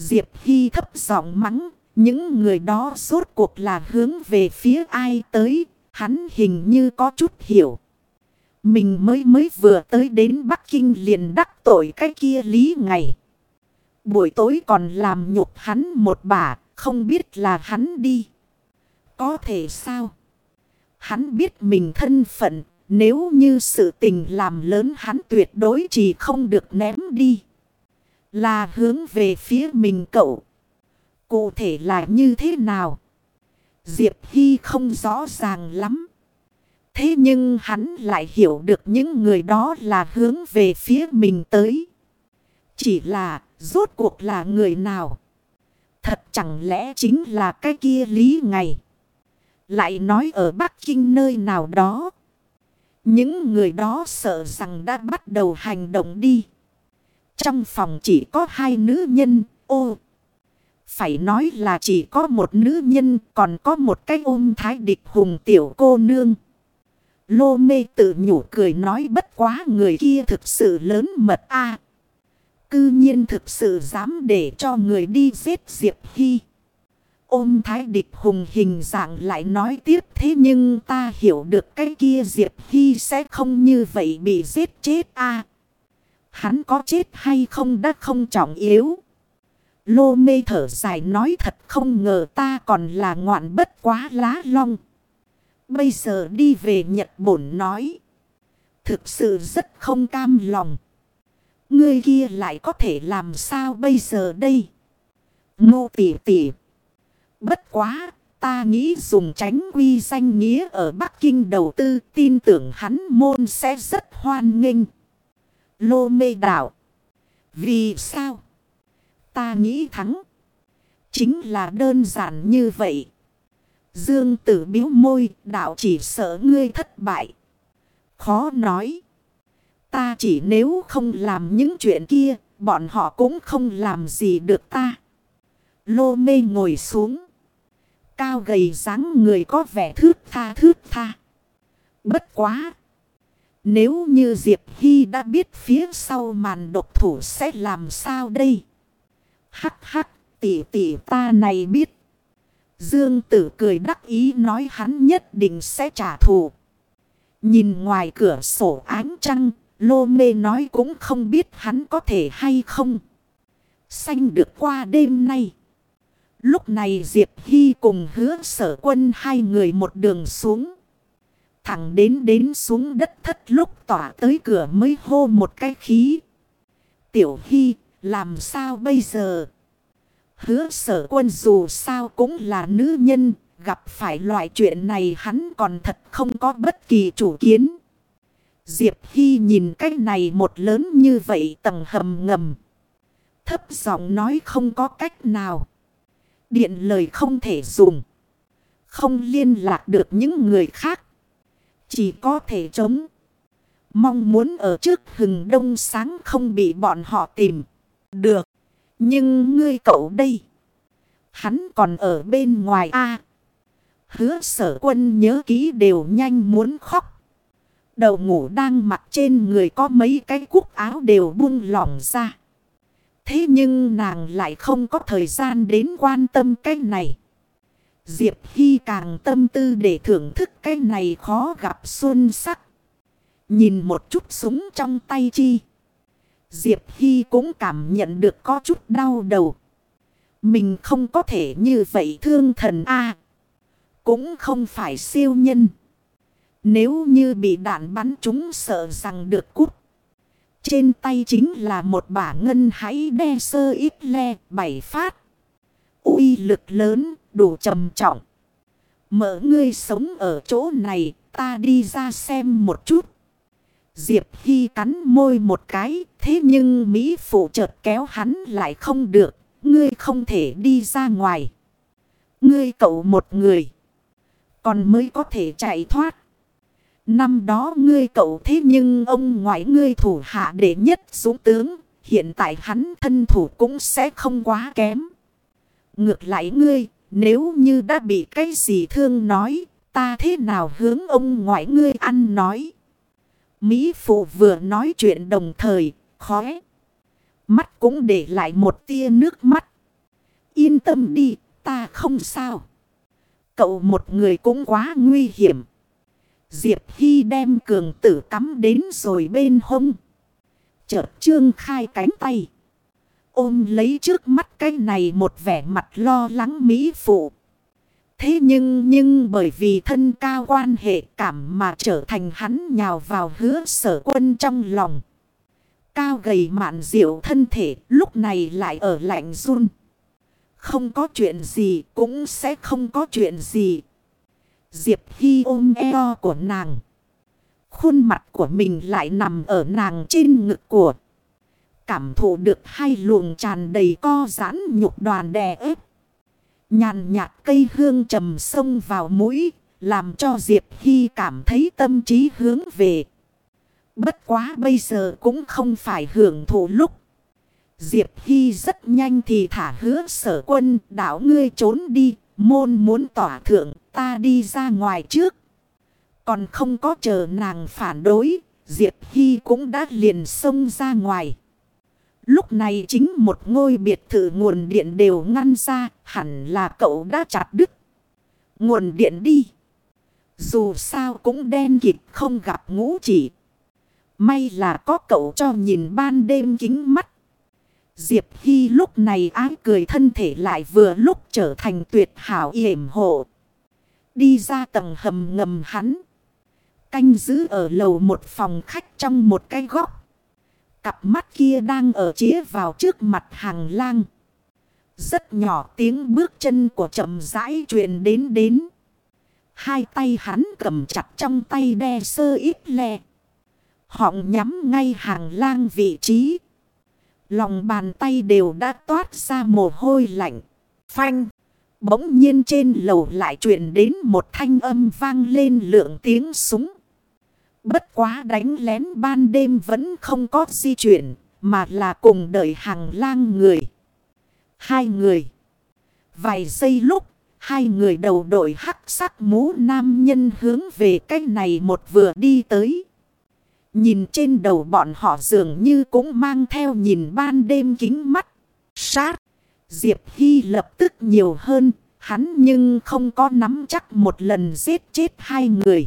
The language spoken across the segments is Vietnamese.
Diệp Hy thấp giọng mắng. Những người đó rốt cuộc là hướng về phía ai tới. Hắn hình như có chút hiểu. Mình mới vừa tới đến Bắc Kinh liền đắc tội cái kia Lý Ngày. Buổi tối còn làm nhục hắn một bả. Không biết là hắn đi. Có thể sao? Hắn biết mình thân phận. Nếu như sự tình làm lớn hắn tuyệt đối chỉ không được ném đi. Là hướng về phía mình cậu. Cụ thể là như thế nào? Diệp Hy không rõ ràng lắm. Thế nhưng hắn lại hiểu được những người đó là hướng về phía mình tới. Chỉ là rốt cuộc là người nào? Thật chẳng lẽ chính là cái kia Lý Ngày? Lại nói ở Bắc Kinh nơi nào đó. Những người đó sợ rằng đã bắt đầu hành động đi. Trong phòng chỉ có hai nữ nhân. Ô! Phải nói là chỉ có một nữ nhân. Còn có một cái ôm thái địch hùng tiểu cô nương. Lô mê tự nhủ cười nói bất quá người kia thực sự lớn mật a. Cư nhiên thực sự dám để cho người đi giết Diệp Hy. Ôm thái địch hùng hình dạng lại nói tiếp thế nhưng ta hiểu được cái kia Diệp Hy sẽ không như vậy bị giết chết a. Hắn có chết hay không đã không trọng yếu. Lô mê thở dài nói thật không ngờ ta còn là ngoạn bất quá lá long. Bây giờ đi về Nhật Bổn nói. Thực sự rất không cam lòng. Người kia lại có thể làm sao bây giờ đây? Ngô tỷ tỷ. Bất quá, ta nghĩ dùng tránh quy danh nghĩa ở Bắc Kinh đầu tư tin tưởng hắn môn sẽ rất hoan nghênh. Lô mê đảo. Vì sao? Ta nghĩ thắng. Chính là đơn giản như vậy. Dương Tử biếu môi, đạo chỉ sợ ngươi thất bại. Khó nói. Ta chỉ nếu không làm những chuyện kia, bọn họ cũng không làm gì được ta. Lô mê ngồi xuống. Cao gầy dáng người có vẻ thướt tha. Bất quá. Nếu như Diệp Hy đã biết phía sau màn độc thủ sẽ làm sao đây? Hắc tỷ ta này biết. Dương Tử cười đắc ý nói hắn nhất định sẽ trả thù. Nhìn ngoài cửa sổ ánh trăng, Lô mê nói cũng không biết hắn có thể hay không sanh được qua đêm nay. Lúc này Diệp Hy cùng Hứa Sở Quân hai người một đường xuống. Thẳng đến xuống đất thất lúc tỏa tới cửa mới hô một cái khí. Tiểu Hy, làm sao bây giờ? Hứa Sở Quân dù sao cũng là nữ nhân, gặp phải loại chuyện này hắn còn thật không có bất kỳ chủ kiến. Diệp Hy nhìn cái này một lớn như vậy tầng hầm ngầm. Thấp giọng nói không có cách nào. Điện lời không thể dùng. Không liên lạc được những người khác. Chỉ có thể chống. Mong muốn ở trước hừng đông sáng không bị bọn họ tìm. Được. Nhưng ngươi cậu đây. Hắn còn ở bên ngoài a. Hứa Sở Quân nhớ kỹ đều nhanh muốn khóc. Đầu ngủ đang mặc trên người có mấy cái cúc áo đều buông lỏng ra. Thế nhưng nàng lại không có thời gian đến quan tâm cái này. Diệp Hy càng tâm tư để thưởng thức cái này khó gặp xuân sắc. Nhìn một chút súng trong tay chi. Diệp Hy cũng cảm nhận được có chút đau đầu. Mình không có thể như vậy thương thần a. Cũng không phải siêu nhân. Nếu như bị đạn bắn trúng sợ rằng được cút. Trên tay chính là một bả ngân hãy đe sơ ít le 7 phát. Uy lực lớn, đủ trầm trọng. Mở ngươi sống ở chỗ này, ta đi ra xem một chút. Diệp Hy cắn môi một cái, thế nhưng Mỹ phụ chợt kéo hắn lại không được. Ngươi không thể đi ra ngoài. Ngươi cậu một người. Còn mới có thể chạy thoát. Năm đó ngươi cậu thế nhưng ông ngoại ngươi thủ hạ đệ nhất dũng tướng. Hiện tại hắn thân thủ cũng sẽ không quá kém. Ngược lại ngươi, nếu như đã bị cái gì thương nói, ta thế nào hướng ông ngoại ngươi ăn nói. Mỹ phụ vừa nói chuyện đồng thời, khóe mắt cũng để lại một tia nước mắt. Yên tâm đi, ta không sao. Cậu một người cũng quá nguy hiểm. Diệp Hy đem cường tử cắm đến rồi bên hông. Chợt trương khai cánh tay. Ôm lấy trước mắt cái này một vẻ mặt lo lắng mỹ phụ. Thế nhưng bởi vì thân cao quan hệ cảm mà trở thành hắn nhào vào Hứa Sở Quân trong lòng. Cao gầy mạn diệu thân thể lúc này lại ở lạnh run. Không có chuyện gì cũng sẽ không có chuyện gì. Diệp Hy ôm eo của nàng. Khuôn mặt của mình lại nằm ở nàng trên ngực của. Cảm thụ được hai luồng tràn đầy co giãn nhục đoàn đè ép. Nhàn nhạt cây hương trầm sông vào mũi. Làm cho Diệp Hy cảm thấy tâm trí hướng về. Bất quá bây giờ cũng không phải hưởng thụ lúc. Diệp Hy rất nhanh thì thả Hứa Sở Quân. Đảo ngươi trốn đi. Môn muốn tỏa thượng, ta đi ra ngoài trước. Còn không có chờ nàng phản đối. Diệp Hy cũng đã liền xông ra ngoài. Lúc này chính một ngôi biệt thự nguồn điện đều ngăn ra. Hẳn là cậu đã chặt đứt nguồn điện đi. Dù sao cũng đen kịt không gặp ngũ chỉ. May là có cậu cho nhìn ban đêm kính mắt. Diệp Hy lúc này ái cười thân thể lại vừa lúc trở thành tuyệt hảo yểm hộ. Đi ra tầng hầm ngầm hắn. Canh giữ ở lầu một phòng khách trong một cái góc. Cặp mắt kia đang ở chĩa vào trước mặt hàng lang. Rất nhỏ tiếng bước chân của chậm rãi truyền đến. Hai tay hắn cầm chặt trong tay đe sơ ít le. Họng nhắm ngay hàng lang vị trí. Lòng bàn tay đều đã toát ra mồ hôi lạnh. Phanh. Bỗng nhiên trên lầu lại truyền đến một thanh âm vang lên lượng tiếng súng. Bất quá đánh lén ban đêm vẫn không có di chuyển. Mà là cùng đợi hàng lang người. Hai người. Vài giây lúc. Hai người đầu đội hắc sắc mũ nam nhân hướng về cái này một vừa đi tới. Nhìn trên đầu bọn họ dường như cũng mang theo nhìn ban đêm kính mắt. Sát. Diệp Hy lập tức nhiều hơn. Hắn nhưng không có nắm chắc một lần giết chết hai người.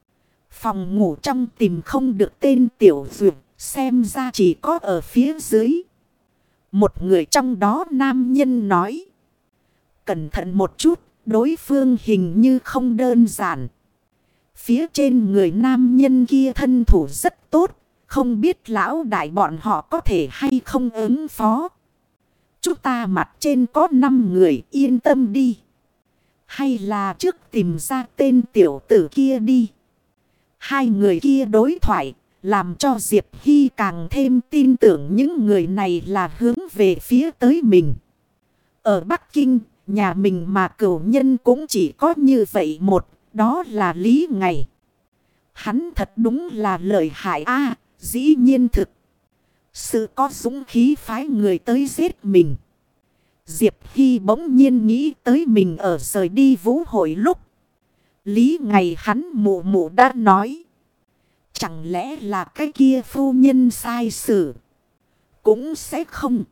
Phòng ngủ trong tìm không được tên tiểu duyệt. Xem ra chỉ có ở phía dưới. Một người trong đó nam nhân nói. Cẩn thận một chút. Đối phương hình như không đơn giản. Phía trên người nam nhân kia thân thủ rất tốt. Không biết lão đại bọn họ có thể hay không ứng phó. Chúng ta mặt trên có 5 người, yên tâm đi. Hay là trước tìm ra tên tiểu tử kia đi. Hai người kia đối thoại. Làm cho Diệp Hy càng thêm tin tưởng những người này là hướng về phía tới mình. Ở Bắc Kinh, nhà mình mà cửu nhân cũng chỉ có như vậy một. Đó là Lý Ngày. Hắn thật đúng là lợi hại a, dĩ nhiên thực. Sự có dũng khí phái người tới giết mình. Diệp Hy bỗng nhiên nghĩ tới mình ở rời đi vũ hội lúc. Lý Ngày hắn mụ mụ đã nói. Chẳng lẽ là cái kia phu nhân sai xử? Cũng sẽ không.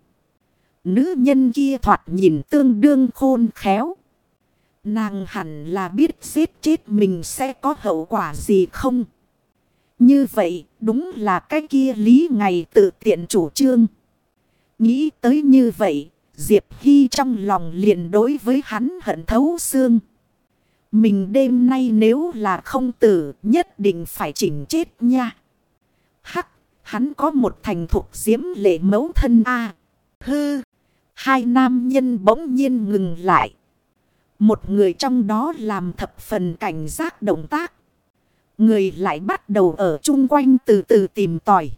Nữ nhân kia thoạt nhìn tương đương khôn khéo. Nàng hẳn là biết giết chết mình sẽ có hậu quả gì không? Như vậy đúng là cái kia Lý Ngày tự tiện chủ trương. Nghĩ tới như vậy, Diệp Hy trong lòng liền đối với hắn hận thấu xương. Mình đêm nay nếu là không tử nhất định phải chỉnh chết nha. Hắc, hắn có một thành thục diễm lệ mẫu thân a. Hư, hai nam nhân bỗng nhiên ngừng lại. Một người trong đó làm thập phần cảnh giác động tác. Người lại bắt đầu ở chung quanh từ từ tìm tòi.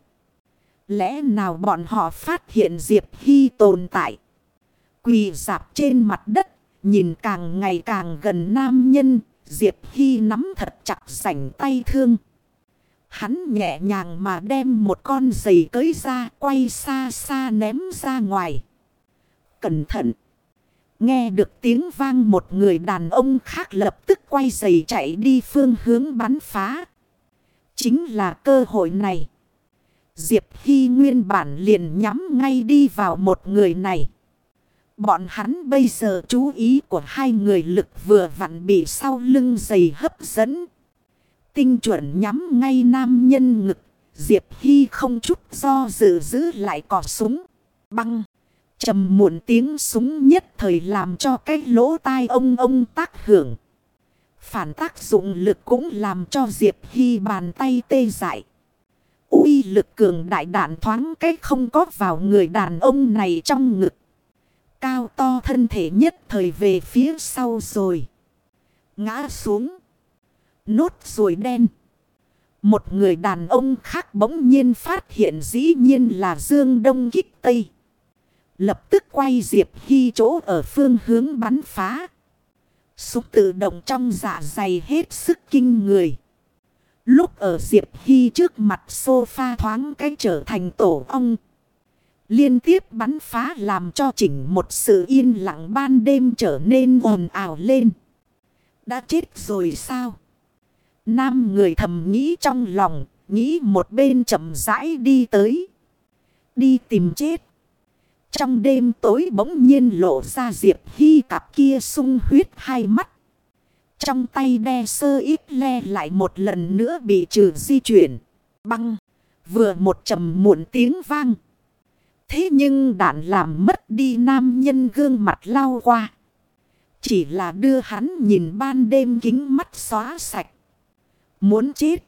Lẽ nào bọn họ phát hiện Diệp Hy tồn tại. Quỳ rạp trên mặt đất. Nhìn càng ngày càng gần nam nhân. Diệp Hy nắm thật chặt sảnh tay thương. Hắn nhẹ nhàng mà đem một con giày cởi ra. Quay xa xa ném ra ngoài. Cẩn thận. Nghe được tiếng vang một người đàn ông khác lập tức quay giày chạy đi phương hướng bắn phá. Chính là cơ hội này. Diệp Hy nguyên bản liền nhắm ngay đi vào một người này. Bọn hắn bây giờ chú ý của hai người lực vừa vặn bị sau lưng giày hấp dẫn. Tinh chuẩn nhắm ngay nam nhân ngực. Diệp Hy không chút do dự giữ lại cò súng. Băng. Trầm muộn tiếng súng nhất thời làm cho cái lỗ tai ông tác hưởng. Phản tác dụng lực cũng làm cho Diệp Hy bàn tay tê dại. Uy lực cường đại đạn thoáng cái không có vào người đàn ông này trong ngực. Cao to thân thể nhất thời về phía sau rồi. Ngã xuống. Nốt ruồi đen. Một người đàn ông khác bỗng nhiên phát hiện dĩ nhiên là Dương Đông kích Tây. Lập tức quay Diệp Hy chỗ ở phương hướng bắn phá. Súng tự động trong dạ dày hết sức kinh người. Lúc ở Diệp Hy trước mặt sofa thoáng cái trở thành tổ ong. Liên tiếp bắn phá làm cho chỉnh một sự yên lặng ban đêm trở nên ồn ào lên. Đã chết rồi sao? Nam người thầm nghĩ trong lòng, nghĩ một bên chậm rãi đi tới. Đi tìm chết. Trong đêm tối bỗng nhiên lộ ra Diệp Hy cặp kia sung huyết hai mắt. Trong tay đe sơ ít le lại một lần nữa bị trừ di chuyển. Băng. Vừa một trầm muộn tiếng vang. Thế nhưng đạn làm mất đi nam nhân gương mặt lao qua. Chỉ là đưa hắn nhìn ban đêm kính mắt xóa sạch. Muốn chết.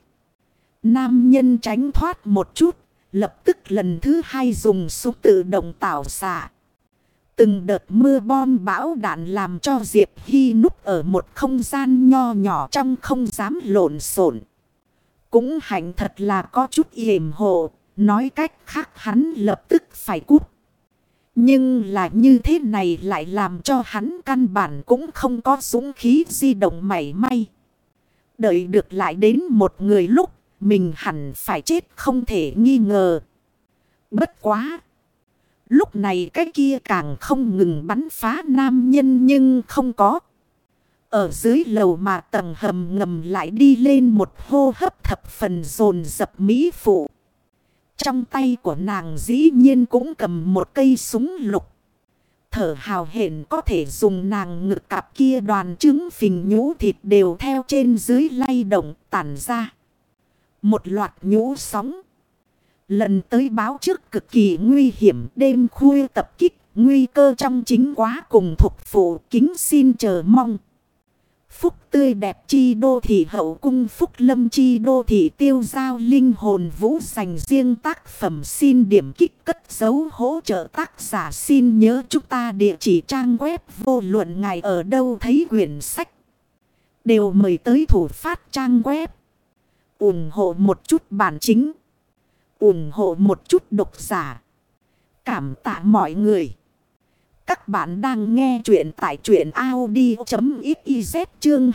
Nam nhân tránh thoát một chút. Lập tức lần thứ hai dùng súng tự động tạo xạ. Từng đợt mưa bom bão đạn làm cho Diệp Hy núp ở một không gian nho nhỏ trong không dám lộn xộn. Cũng hạnh thật là có chút yểm hộ. Nói cách khác hắn lập tức phải cút. Nhưng là như thế này lại làm cho hắn căn bản cũng không có dũng khí di động mảy may. Đợi được lại đến một người lúc mình hẳn phải chết không thể nghi ngờ. Bất quá. Lúc này cái kia càng không ngừng bắn phá nam nhân nhưng không có. Ở dưới lầu mà tầng hầm ngầm lại đi lên một hô hấp thập phần dồn dập mỹ phụ. Trong tay của nàng dĩ nhiên cũng cầm một cây súng lục. Thở hào hển có thể dùng nàng ngực cặp kia đoàn trứng phình nhũ thịt đều theo trên dưới lay động tản ra. Một loạt nhũ sóng. Lần tới báo trước cực kỳ nguy hiểm đêm khuya tập kích. Nguy cơ trong chính quá cùng thuộc phụ kính xin chờ mong. Phúc tươi đẹp chi đô thị hậu cung phúc lâm chi đô thị tiêu giao linh hồn vũ dành riêng tác phẩm xin điểm kích cất dấu hỗ trợ tác giả xin nhớ chúng ta địa chỉ trang web vô luận ngài ở đâu thấy quyển sách. Đều mời tới thủ phát trang web. ủng hộ một chút bản chính. ủng hộ một chút độc giả. Cảm tạ mọi người. Các bạn đang nghe chuyện tại truyện audio.xyz chương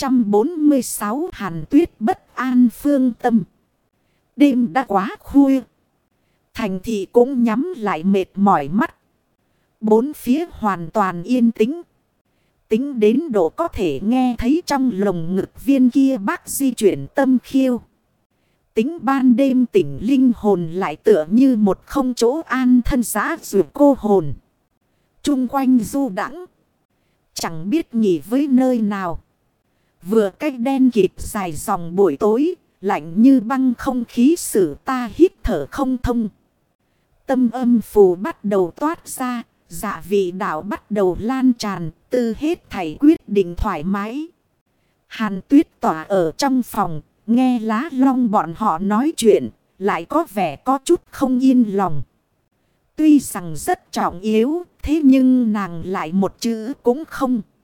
246 Hàn Tuyết bất an phương tâm. Đêm đã quá khuya. Thành thị cũng nhắm lại mệt mỏi mắt. Bốn phía hoàn toàn yên tĩnh. Tính đến độ có thể nghe thấy trong lồng ngực viên kia bác di chuyển tâm khiêu. Tính ban đêm tỉnh linh hồn lại tựa như một không chỗ an thân giã dù cô hồn. Trung quanh du đãng chẳng biết nghỉ với nơi nào. Vừa cách đen kịt dài dòng buổi tối. Lạnh như băng không khí xử ta hít thở không thông. Tâm âm phù bắt đầu toát ra. Dạ vị đạo bắt đầu lan tràn. Tư hết thảy quyết định thoải mái. Hàn Tuyết tỏa ở trong phòng. Nghe lá long bọn họ nói chuyện. Lại có vẻ có chút không yên lòng. Tuy rằng rất trọng yếu. Thế nhưng nàng lại một chữ cũng không.